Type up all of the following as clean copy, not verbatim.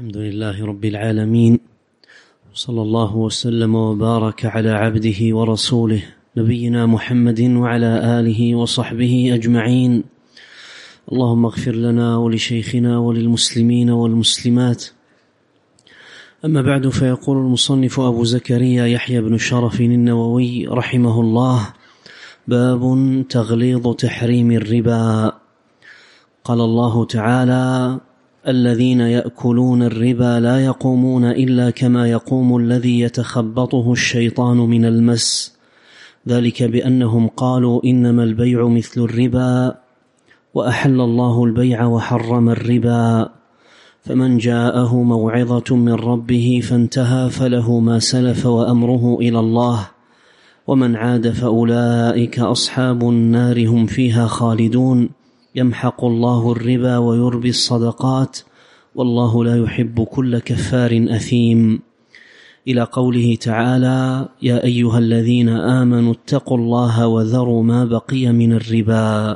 الحمد لله رب العالمين، صلى الله وسلم وبارك على عبده ورسوله نبينا محمد وعلى آله وصحبه أجمعين. اللهم اغفر لنا ولشيخنا وللمسلمين والمسلمات. أما بعد، فيقول المصنف أبو زكريا يحيى بن شرف النووي رحمه الله: باب تغليظ تحريم الربا. قال الله تعالى: الذين يأكلون الربا لا يقومون إلا كما يقوم الذي يتخبطه الشيطان من المس، ذلك بأنهم قالوا إنما البيع مثل الربا، وأحل الله البيع وحرم الربا، فمن جاءه موعظة من ربه فانتهى فله ما سلف وأمره إلى الله، ومن عاد فأولئك أصحاب النار هم فيها خالدون، يمحق الله الربا ويربي الصدقات، والله لا يحب كل كفار أثيم، إلى قوله تعالى: يا أيها الذين آمنوا اتقوا الله وذروا ما بقي من الربا.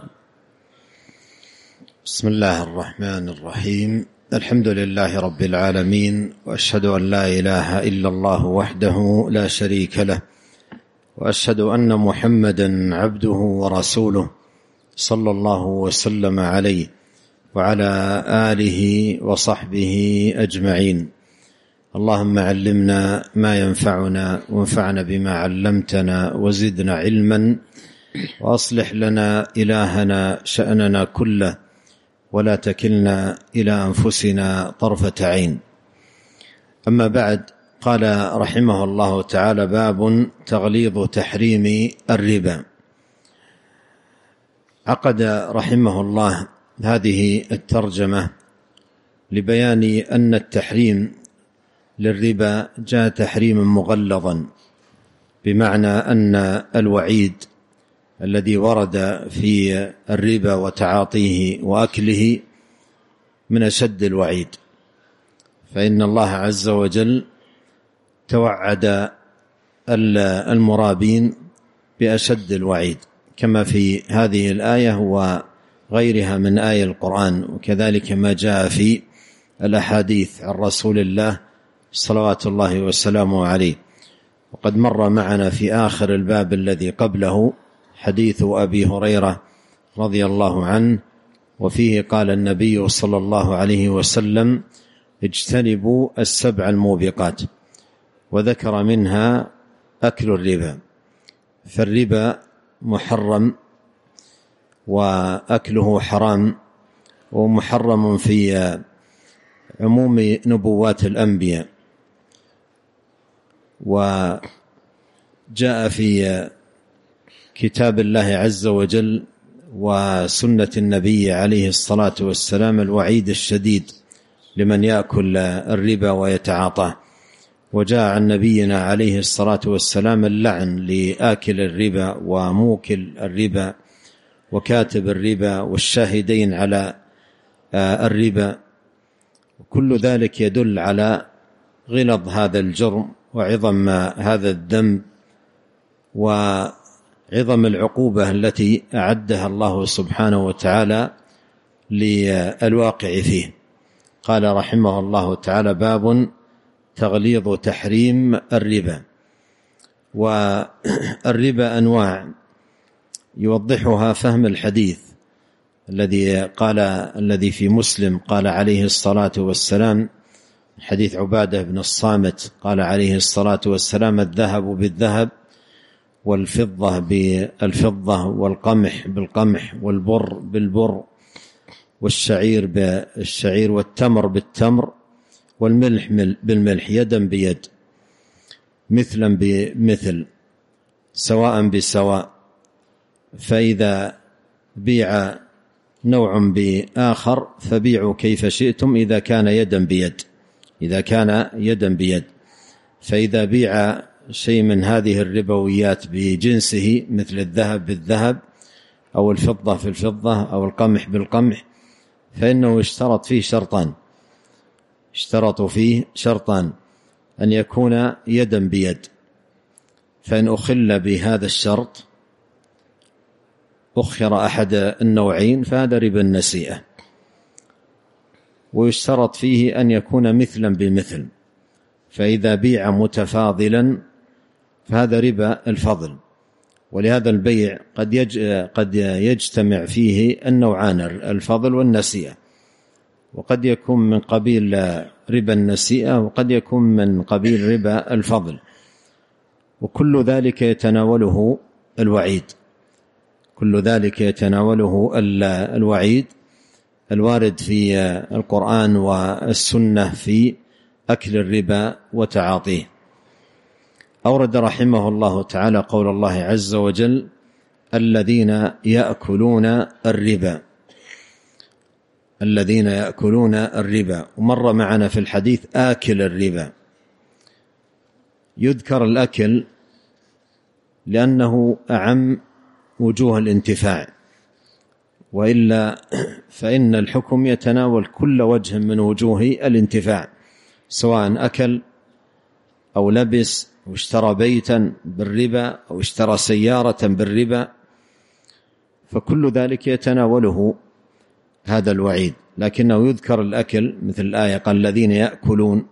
بسم الله الرحمن الرحيم. الحمد لله رب العالمين، وأشهد أن لا إله إلا الله وحده لا شريك له، وأشهد أن محمدا عبده ورسوله صلى الله وسلم عليه وعلى آله وصحبه أجمعين. اللهم علمنا ما ينفعنا، وانفعنا بما علمتنا، وزدنا علما، وأصلح لنا إلهنا شأننا كله، ولا تكلنا إلى أنفسنا طرفة عين. أما بعد، قال رحمه الله تعالى: باب تغليظ تحريم الربا. عقد رحمه الله هذه الترجمة لبيان أن التحريم للربا جاء تحريما مغلظا، بمعنى أن الوعيد الذي ورد في الربا وتعاطيه وأكله من أشد الوعيد، فإن الله عز وجل توعد المرابين بأشد الوعيد، كما في هذه الآية وغيرها من آية القرآن، وكذلك ما جاء في الأحاديث عن رسول الله صلوات الله وسلامه عليه. وقد مر معنا في آخر الباب الذي قبله حديث أبي هريرة رضي الله عنه، وفيه قال النبي صلى الله عليه وسلم: اجتنبوا السبع الموبقات، وذكر منها أكل الربا. فالربا محرم، وأكله حرام، ومحرم في عموم نبوات الأنبياء. وجاء في كتاب الله عز وجل وسنة النبي عليه الصلاة والسلام الوعيد الشديد لمن يأكل الربا ويتعاطاه. وجاء عن نبينا عليه الصلاة والسلام اللعن لآكل الربا وموكل الربا وكاتب الربا والشاهدين على الربا. كل ذلك يدل على غلظ هذا الجرم، وعظم هذا الذنب، وعظم العقوبة التي أعدها الله سبحانه وتعالى للواقع فيه. قال رحمه الله تعالى: باب تغليظ تحريم الربا. والربا أنواع يوضحها فهم الحديث الذي في مسلم قال عليه الصلاة والسلام، حديث عبادة بن الصامت، قال عليه الصلاة والسلام: الذهب بالذهب، والفضة بالفضة، والقمح بالقمح، والبر بالبر، والشعير بالشعير، والتمر بالتمر، والملح بالملح، يدا بيد، مثلا بمثل، سواء بسواء. فإذا بيع نوع بآخر فبيعوا كيف شئتم إذا كان يدا بيد. فإذا بيع شيء من هذه الربويات بجنسه، مثل الذهب بالذهب، أو الفضة في الفضة، أو القمح بالقمح، فإنه اشترطوا فيه شرطان: أن يكون يدا بيد، فإن أخل بهذا الشرط أخر أحد النوعين فهذا ربا النسيئة. ويشترط فيه أن يكون مثلا بمثل، فإذا بيع متفاضلا فهذا ربا الفضل. ولهذا البيع قد يجتمع فيه النوعان، الفضل والنسيئة، وقد يكون من قبيل ربا النسيئة وقد يكون من قبيل ربا الفضل، وكل ذلك يتناوله الوعيد، كل ذلك يتناوله الوعيد الوارد في القرآن والسنة في أكل الربا وتعاطيه. أورد رحمه الله تعالى قول الله عز وجل: الذين يأكلون الربا، الذين يأكلون الربا. ومر معنا في الحديث آكل الربا. يذكر الأكل لأنه أعم وجوه الانتفاع، وإلا فإن الحكم يتناول كل وجه من وجوه الانتفاع، سواء أكل أو لبس أو اشترى بيتا بالربا أو اشترى سيارة بالربا، فكل ذلك يتناوله هذا الوعيد. لكنه يذكر الأكل مثل الآية قال الذين يأكلون،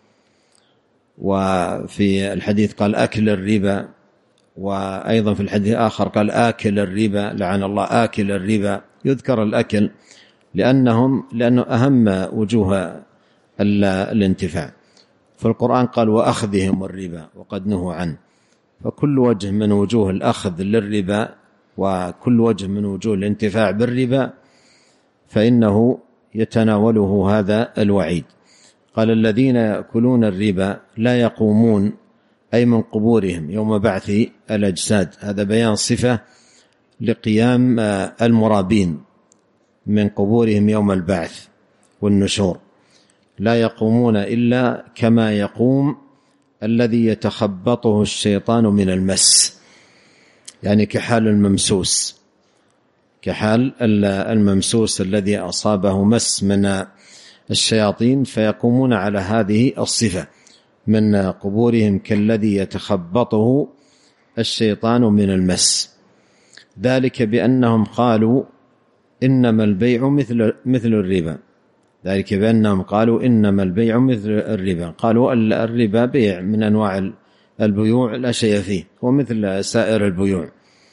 وفي الحديث قال أكل الربا، وأيضا في الحديث آخر قال آكل الربا، لعن الله آكل الربا. يذكر الأكل لأنه أهم وجوه الانتفاع. في القرآن قال وأخذهم الربا وقد نهوا عنه، فكل وجه من وجوه الأخذ للربا وكل وجه من وجوه الانتفاع بالربا فإنه يتناوله هذا الوعيد. قال الذين يأكلون الربا لا يقومون، أي من قبورهم يوم بعث الأجساد. هذا بيان صفة لقيام المرابين من قبورهم يوم البعث والنشور. لا يقومون إلا كما يقوم الذي يتخبطه الشيطان من المس، يعني كحال الممسوس، كحال الممسوس الذي أصابه مس من الشياطين، فيقومون على هذه الصفة من قبورهم كالذي يتخبطه الشيطان من المس. ذلك بأنهم قالوا إنما البيع مثل الربا، ذلك بأنهم قالوا إنما البيع مثل الربا، قالوا الربا بيع من أنواع البيوع لا شيء فيه، ومثل سائر البيوع،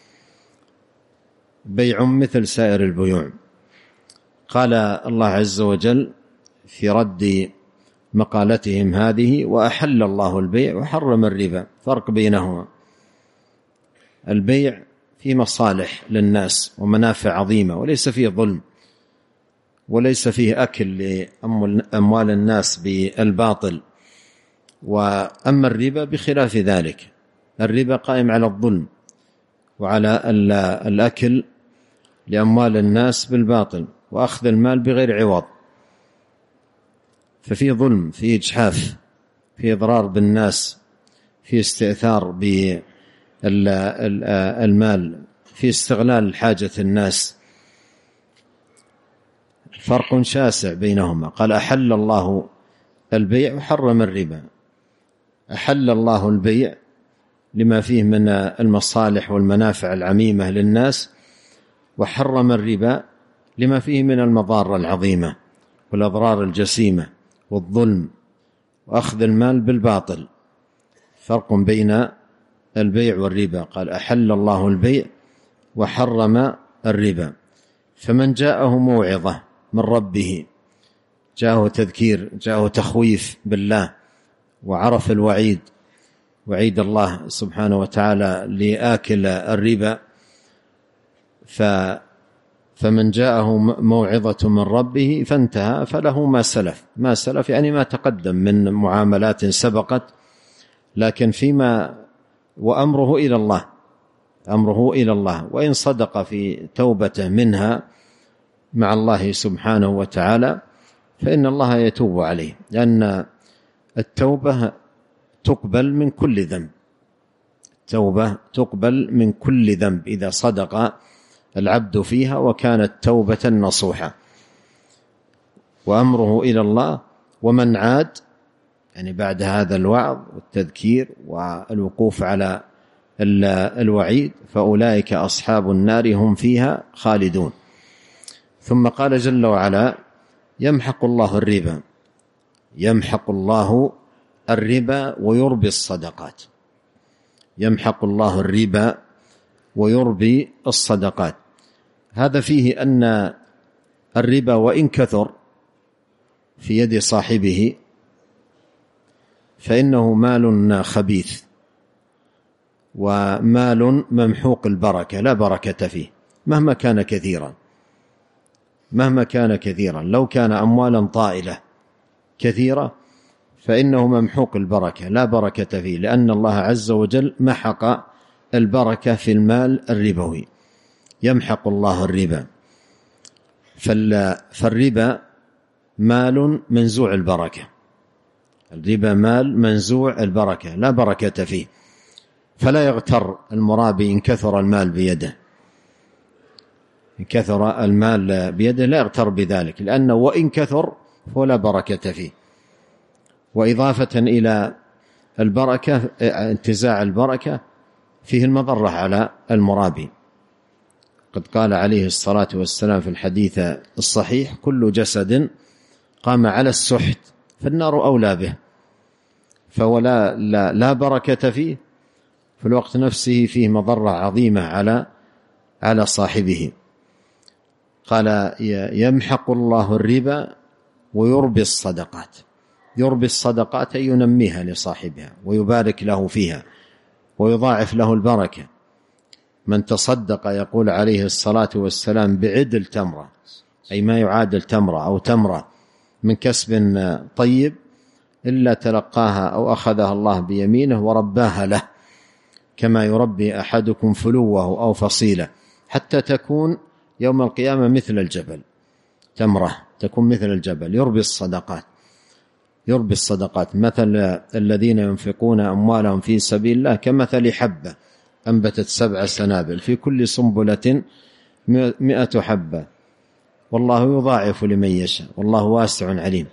بيع مثل سائر البيوع. قال الله عز وجل في رد مقالتهم هذه: وأحل الله البيع وحرم الربا. فرق بينهما، البيع فيه مصالح للناس ومنافع عظيمة، وليس فيه ظلم، وليس فيه أكل لأموال الناس بالباطل. وأما الربا بخلاف ذلك، الربا قائم على الظلم وعلى الأكل لأموال الناس بالباطل وأخذ المال بغير عوض، ففي ظلم، في إجحاف، في إضرار بالناس، في استئثار بالمال، في استغلال حاجة الناس. فرق شاسع بينهما. قال أحل الله البيع وحرم الربا. أحل الله البيع لما فيه من المصالح والمنافع العميمة للناس، وحرم الربا لما فيه من المضار العظيمة والأضرار الجسيمة والظلم وأخذ المال بالباطل. فرق بين البيع والربا. قال أحل الله البيع وحرم الربا. فمن جاءه موعظة من ربه، جاءه تذكير، جاءه تخويف بالله، وعرف الوعيد، وعيد الله سبحانه وتعالى لآكل الربا، فمن جاءه موعظة من ربه فانتهى فله ما سلف يعني ما تقدم من معاملات سبقت، لكن فيما وأمره إلى الله، أمره إلى الله، وإن صدق في توبته منها مع الله سبحانه وتعالى فإن الله يتوب عليه، لأن التوبة تقبل من كل ذنب، التوبة تقبل من كل ذنب إذا صدق العبد فيها وكانت توبة نصوحة. وأمره إلى الله. ومن عاد يعني بعد هذا الوعظ والتذكير والوقوف على الوعيد فأولئك أصحاب النار هم فيها خالدون. ثم قال جل وعلا: يمحق الله الربا، يمحق الله الربا ويربي الصدقات، يمحق الله الربا ويربي الصدقات. هذا فيه أن الربا وإن كثر في يد صاحبه فإنه مال خبيث ومال ممحوق البركة، لا بركة فيه مهما كان كثيرا، مهما كان كثيرا. لو كان أموالا طائلة كثيرة فإنه ممحوق البركة، لا بركة فيه، لأن الله عز وجل محق البركة في المال الربوي. يمحق الله الربا، فالربا مال منزوع البركة، الربا مال منزوع البركة لا بركة فيه. فلا يغتر المرابي إن كثر المال بيده، إن كثر المال بيده لا يغتر بذلك، لأنه وإن كثر فلا بركة فيه. وإضافة إلى البركة انتزاع البركة فيه المضرة على المرابي. قد قال عليه الصلاة والسلام في الحديث الصحيح: كل جسد قام على السحت فالنار أولى به، فولا لا بركة فيه، في الوقت نفسه فيه مضرة عظيمة على صاحبه. قال: يمحق الله الربا ويربي الصدقات. يربي الصدقات أي ينميها لصاحبها ويبارك له فيها ويضاعف له البركة. من تصدق، يقول عليه الصلاة والسلام، بعدل تمرة، أي ما يعادل تمرة أو تمرة من كسب طيب، إلا تلقاها أو أخذها الله بيمينه ورباها له، كما يربي أحدكم فلوه أو فصيلة، حتى تكون يوم القيامة مثل الجبل. تمرة تكون مثل الجبل. يربي الصدقات، يربي الصدقات. مثل الذين ينفقون أموالهم في سبيل الله كمثل حبة أنبتت 7 سنابل في كل سنبلة 100 حبة والله يضاعف لمن يشاء والله واسع عليم.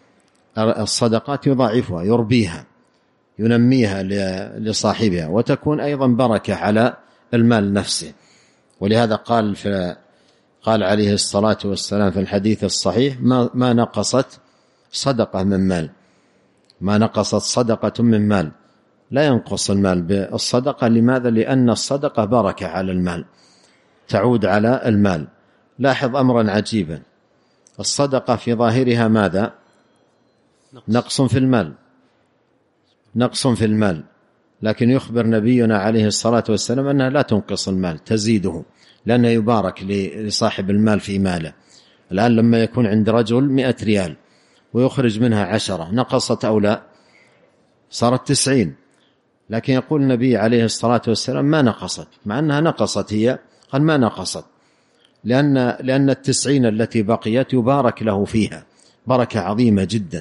الصدقات يضاعفها، يربيها، ينميها لصاحبها، وتكون أيضا بركة على المال نفسه. ولهذا قال عليه الصلاة والسلام في الحديث الصحيح: ما نقصت صدقة من مال، ما نقصت صدقة من مال. لا ينقص المال بالصدقة. لماذا؟ لأن الصدقة بركة على المال، تعود على المال. لاحظ أمرا عجيبا: الصدقة في ظاهرها ماذا؟ نقص في المال، نقص في المال، لكن يخبر نبينا عليه الصلاة والسلام أنها لا تنقص المال، تزيده، لأنه يبارك لصاحب المال في ماله. الآن لما يكون عند رجل 100 ريال ويخرج منها 10، نقصت أو لا؟ صارت 90. لكن يقول النبي عليه الصلاة والسلام: ما نقصت، مع أنها نقصت هي. قال: ما نقصت، لأن 90 التي بقيت يبارك له فيها بركة عظيمة جدا.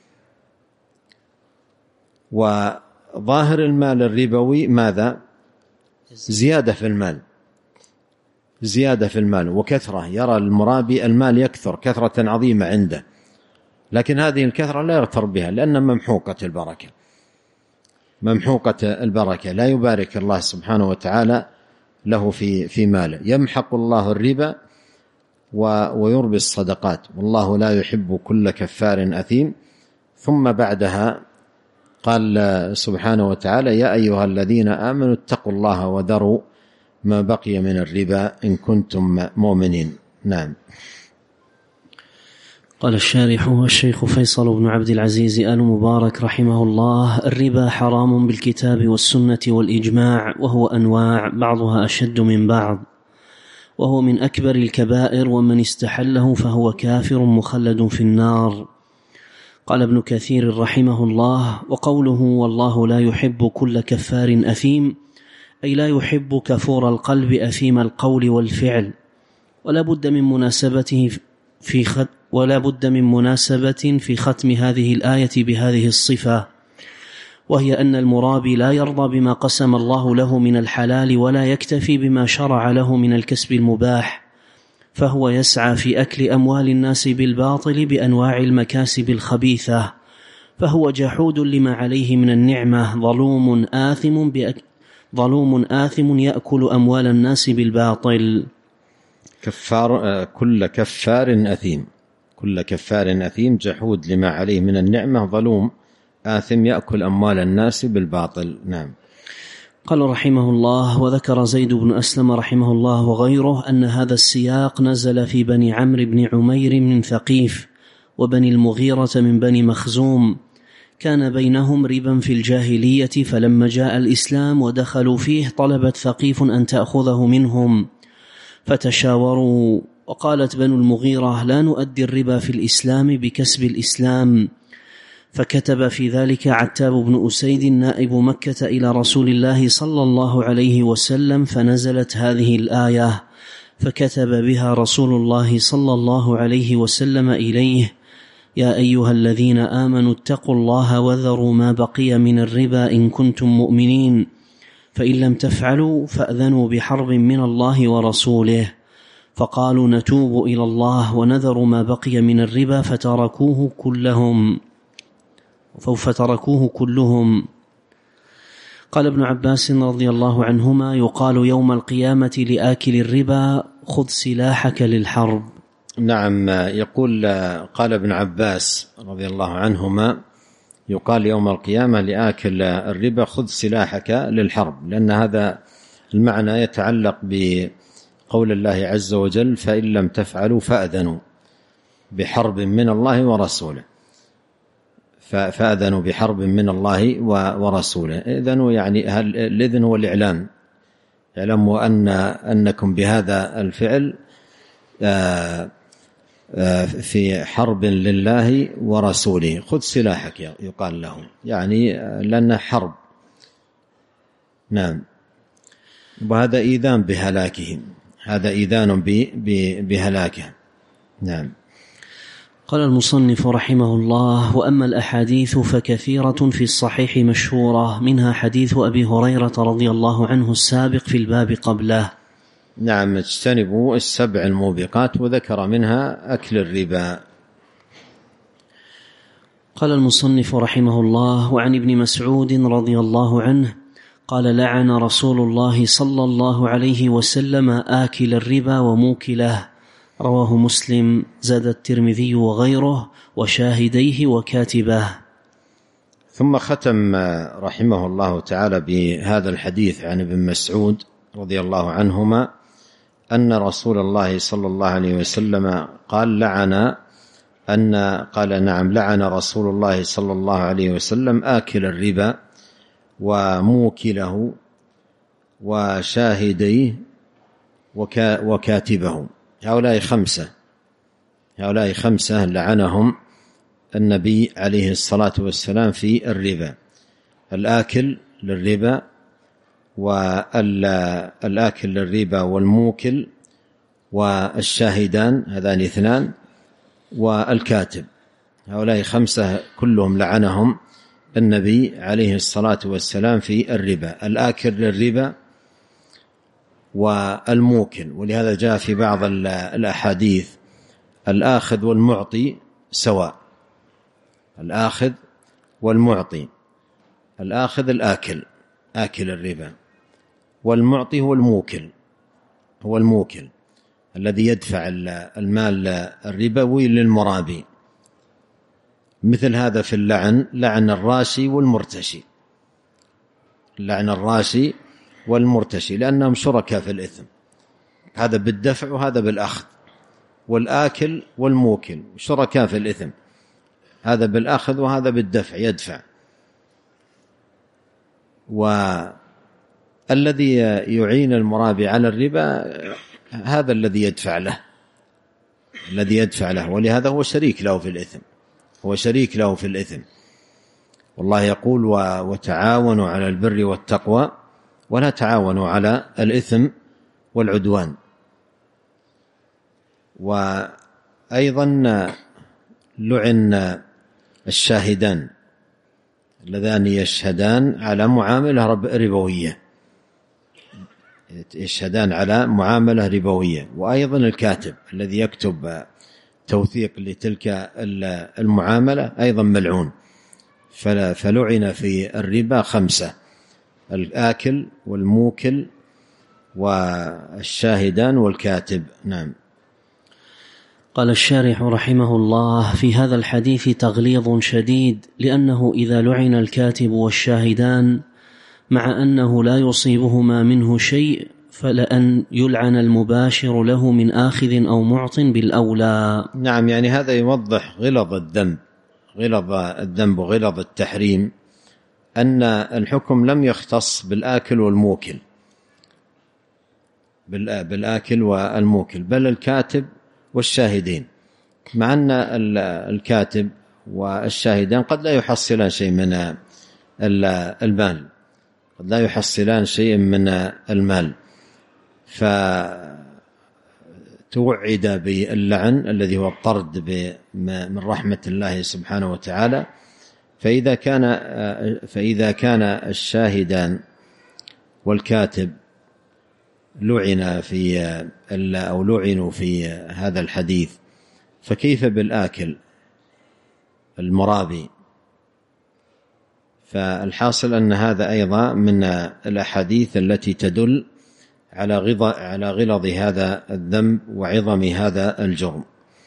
وظاهر المال الربوي ماذا؟ زيادة في المال، زيادة في المال وكثرة. يرى المرابي المال يكثر كثرة عظيمة عنده، لكن هذه الكثرة لا يغتر بها، لأن ممحوقة البركة، ممحوقة البركة، لا يبارك الله سبحانه وتعالى له في ماله. يمحق الله الربا ويربي الصدقات، والله لا يحب كل كفار أثيم. ثم بعدها قال سبحانه وتعالى: يا أيها الذين آمنوا اتقوا الله وذروا ما بقي من الربا إن كنتم مؤمنين. نعم. قال الشارح الشيخ فيصل بن عبد العزيز آل مبارك رحمه الله: الربا حرام بالكتاب والسنة والإجماع، وهو أنواع بعضها أشد من بعض، وهو من أكبر الكبائر، ومن استحله فهو كافر مخلد في النار. قال ابن كثير رحمه الله: وقوله والله لا يحب كل كفار أثيم، أي لا يحب كفور القلب أثيم القول والفعل. ولا بد من مناسبة في ختم هذه الآية بهذه الصفة، وهي أن المرابي لا يرضى بما قسم الله له من الحلال، ولا يكتفي بما شرع له من الكسب المباح، فهو يسعى في أكل أموال الناس بالباطل بأنواع المكاسب الخبيثة، فهو جحود لما عليه من النعمة، ظلوم آثم يأكل أموال الناس بالباطل. كل كفار أثيم. كل كفار أثيم جحود لما عليه من النعمة ظلوم آثم يأكل أموال الناس بالباطل. نعم. قال رحمه الله: وذكر زيد بن أسلم رحمه الله وغيره أن هذا السياق نزل في بني عمرو بن عمير من ثقيف وبني المغيرة من بني مخزوم، كان بينهم ربا في الجاهلية، فلما جاء الإسلام ودخلوا فيه طلبت ثقيف أن تأخذه منهم فتشاوروا، وقالت بنو المغيرة: لا نؤدي الربا في الإسلام بكسب الإسلام. فكتب في ذلك عتاب بن أسيد نائب مكة إلى رسول الله صلى الله عليه وسلم، فنزلت هذه الآية، فكتب بها رسول الله صلى الله عليه وسلم إليه: يا أيها الذين آمنوا اتقوا الله وذروا ما بقي من الربا إن كنتم مؤمنين، فإن لم تفعلوا فأذنوا بحرب من الله ورسوله. فقالوا: نتوب إلى الله ونذر ما بقي من الربا، فتركوه كلهم. قال ابن عباس رضي الله عنهما: يقال يوم القيامة لآكل الربا: خذ سلاحك للحرب. نعم. يقول قال ابن عباس رضي الله عنهما: يقال يوم القيامة لآكل الربا: خذ سلاحك للحرب، لأن هذا المعنى يتعلق بقول الله عز وجل: فإن لم تفعلوا فأذنوا بحرب من الله ورسوله. فأذنوا بحرب من الله ورسوله. إذن يعني الإذن هو الإعلان، اعلموا أنكم بهذا الفعل في حرب لله ورسوله. خذ سلاحك يقال لهم، يعني لأنه حرب. نعم. وهذا إيذان بهلاكهم، هذا إيذان بهلاكهم. نعم. قال المصنف رحمه الله: وأما الأحاديث فكثيرة في الصحيح مشهورة، منها حديث أبي هريرة رضي الله عنه السابق في الباب قبله. نعم. اجتنبوا السبع الموبقات، وذكر منها أكل الربا. قال المصنف رحمه الله: وعن ابن مسعود رضي الله عنه قال: لعن رسول الله صلى الله عليه وسلم آكل الربا وموكله، رواه مسلم. زاد الترمذي وغيره: وشاهديه وكاتبه. ثم ختم رحمه الله تعالى بهذا الحديث عن ابن مسعود رضي الله عنهما أن رسول الله صلى الله عليه وسلم قال: لعن رسول الله صلى الله عليه وسلم آكل الربا وموكله وشاهديه وكاتبه. هؤلاء خمسة لعنهم النبي عليه الصلاة والسلام في الربا: الآكل للربا، والآكل للربا، والموكل، والشاهدان هذان اثنان، والكاتب. هؤلاء خمسة كلهم لعنهم النبي عليه الصلاة والسلام في الربا: الآكل للربا والموكل. ولهذا جاء في بعض الأحاديث: الآخذ والمعطي سواء. الآخذ والمعطي، الآخذ الآكل آكل الربا، والمعطي هو الموكل الذي يدفع المال الربوي للمرابي. مثل هذا في اللعن: لعن الراشي والمرتشي، لعن الراشي والمرتشي، لأنهم شركاء في الإثم، هذا بالدفع وهذا بالأخذ. والآكل والموكل شركاء في الإثم، هذا بالأخذ وهذا بالدفع، يدفع. والذي يعين المرابي على الربا هذا الذي يدفع له، ولهذا هو شريك له في الإثم. والله يقول: وتعاونوا على البر والتقوى ولا تعاونوا على الإثم والعدوان. وأيضا لعن الشاهدان اللذان يشهدان على معاملة ربوية، وأيضا الكاتب الذي يكتب توثيق لتلك المعاملة أيضا ملعون. فلعن في الربا 5: الآكل والموكل والشاهدان والكاتب. نعم. قال الشارح رحمه الله: في هذا الحديث تغليظ شديد، لأنه إذا لعن الكاتب والشاهدان مع أنه لا يصيبهما منه شيء، فلأن يلعن المباشر له من آخذ أو معط بالأولى. نعم، يعني هذا يوضح غلظ الذنب وغلظ التحريم، أن الحكم لم يختص بالآكل والموكل، بل الكاتب والشاهدين، مع أن الكاتب والشاهدان قد لا يحصلان شيء من المال، فتوعد باللعن الذي هو الطرد من رحمة الله سبحانه وتعالى. فإذا كان الشاهدان والكاتب لعنوا في هذا الحديث، فكيف بالآكل المرابي؟ فالحاصل أن هذا أيضا من الأحاديث التي تدل على غلظ هذا الذنب وعظم هذا الجرم.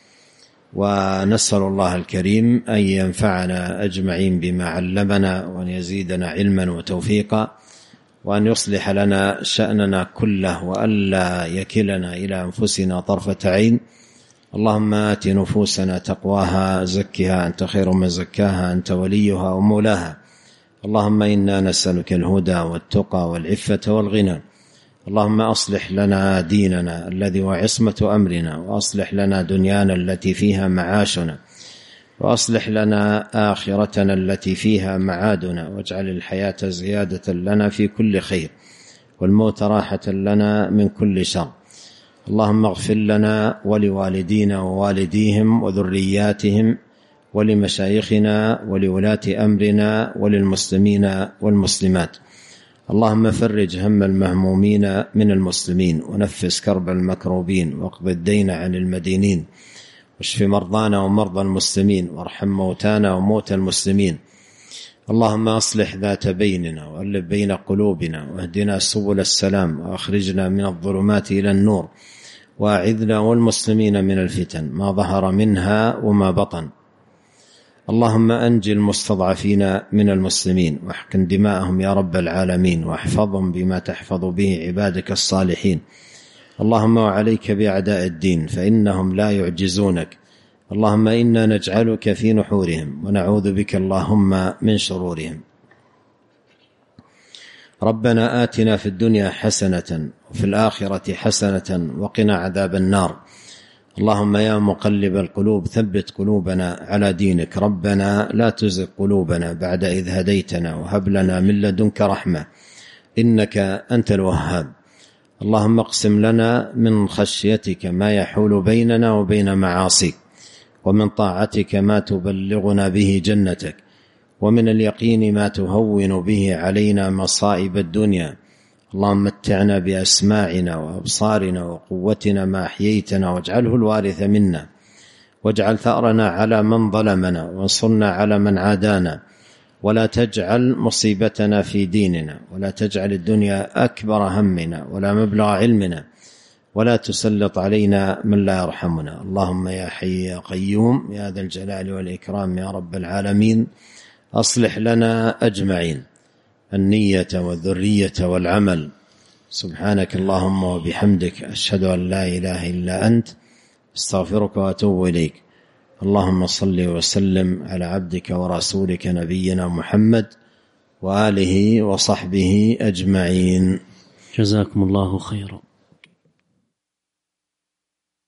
ونسأل الله الكريم أن ينفعنا أجمعين بما علمنا، وأن يزيدنا علما وتوفيقا، وأن يصلح لنا شأننا كله، وألا يكلنا إلى أنفسنا طرفة عين. اللهم آت نفوسنا تقواها، زكها أنت خير من زكاها، أنت وليها ومولاها. اللهم إنا نسألك الهدى والتقى والعفة والغنى. اللهم أصلح لنا ديننا الذي هو عصمة أمرنا، وأصلح لنا دنيانا التي فيها معاشنا، وأصلح لنا آخرتنا التي فيها معادنا، واجعل الحياة زيادة لنا في كل خير، والموت راحة لنا من كل شر. اللهم اغفر لنا ولوالدينا ووالديهم وذرياتهم ولمشايخنا ولولاة أمرنا وللمسلمين والمسلمات. اللهم فرج هم المهمومين من المسلمين، ونفس كرب المكروبين، واقض الدين عن المدينين، واشف مرضانا ومرضى المسلمين، وارحم موتانا وموتى المسلمين. اللهم أصلح ذات بيننا، وألف بين قلوبنا، واهدنا سبل السلام، وأخرجنا من الظلمات إلى النور، وأعذنا والمسلمين من الفتن ما ظهر منها وما بطن. اللهم أنجي المستضعفين من المسلمين، واحقن دماءهم يا رب العالمين، واحفظهم بما تحفظ به عبادك الصالحين. اللهم وعليك بأعداء الدين، فإنهم لا يعجزونك. اللهم إنا نجعلك في نحورهم، ونعوذ بك اللهم من شرورهم. ربنا آتنا في الدنيا حسنة، وفي الآخرة حسنة، وقنا عذاب النار. اللهم يا مقلب القلوب ثبت قلوبنا على دينك. ربنا لا تزغ قلوبنا بعد إذ هديتنا، وهب لنا من لدنك رحمة إنك أنت الوهاب. اللهم اقسم لنا من خشيتك ما يحول بيننا وبين معاصيك، ومن طاعتك ما تبلغنا به جنتك، ومن اليقين ما تهون به علينا مصائب الدنيا. اللهم متعنا بأسماعنا وأبصارنا وقوتنا ما أحييتنا، واجعله الوارث منا، واجعل ثأرنا على من ظلمنا، وانصرنا على من عادانا، ولا تجعل مصيبتنا في ديننا، ولا تجعل الدنيا أكبر همنا ولا مبلغ علمنا، ولا تسلط علينا من لا يرحمنا. اللهم يا حي يا قيوم يا ذا الجلال والإكرام يا رب العالمين، أصلح لنا أجمعين النية والذرية والعمل. سبحانك اللهم وبحمدك، أشهد أن لا إله إلا أنت، استغفرك وأتوب إليك. اللهم صل وسلم على عبدك ورسولك نبينا محمد وآله وصحبه أجمعين. جزاكم الله خيرا.